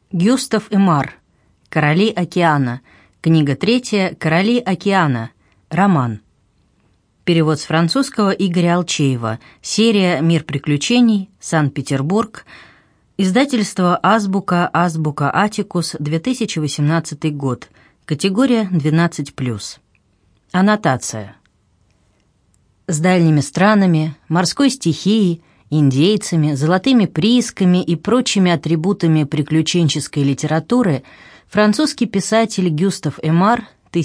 Гюстав Эмар. «Короли океана». Книга 3. «Короли океана». Роман. Перевод с французского Игоря Алчеева. Серия «Мир приключений», Санкт-Петербург. Издательство «Азбука», Азбука Атикус, 2018 год. Категория 12+. Аннотация. С дальними странами, морской стихией, индейцами, золотыми приисками и прочими атрибутами приключенческой литературы французский писатель Гюстав Эмар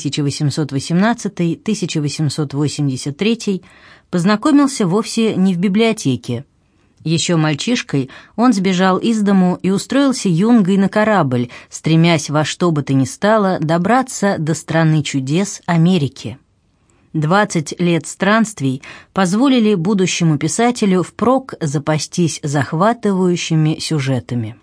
1818-1883 познакомился вовсе не в библиотеке. Еще мальчишкой он сбежал из дому и устроился юнгой на корабль, стремясь во что бы то ни стало добраться до страны чудес Америки. 20 лет странствий позволили будущему писателю впрок запастись захватывающими сюжетами.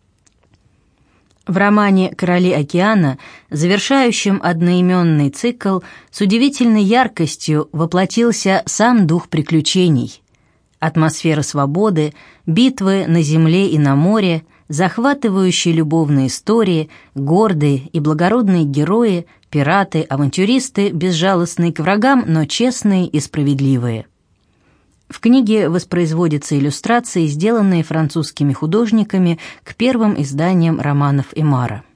В романе «Короли океана», завершающем одноименный цикл, с удивительной яркостью воплотился сам дух приключений. Атмосфера свободы, битвы на земле и на море, захватывающие любовные истории, гордые и благородные герои, пираты, авантюристы, безжалостные к врагам, но честные и справедливые. В книге воспроизводятся иллюстрации, сделанные французскими художниками к первым изданиям романов Эмара.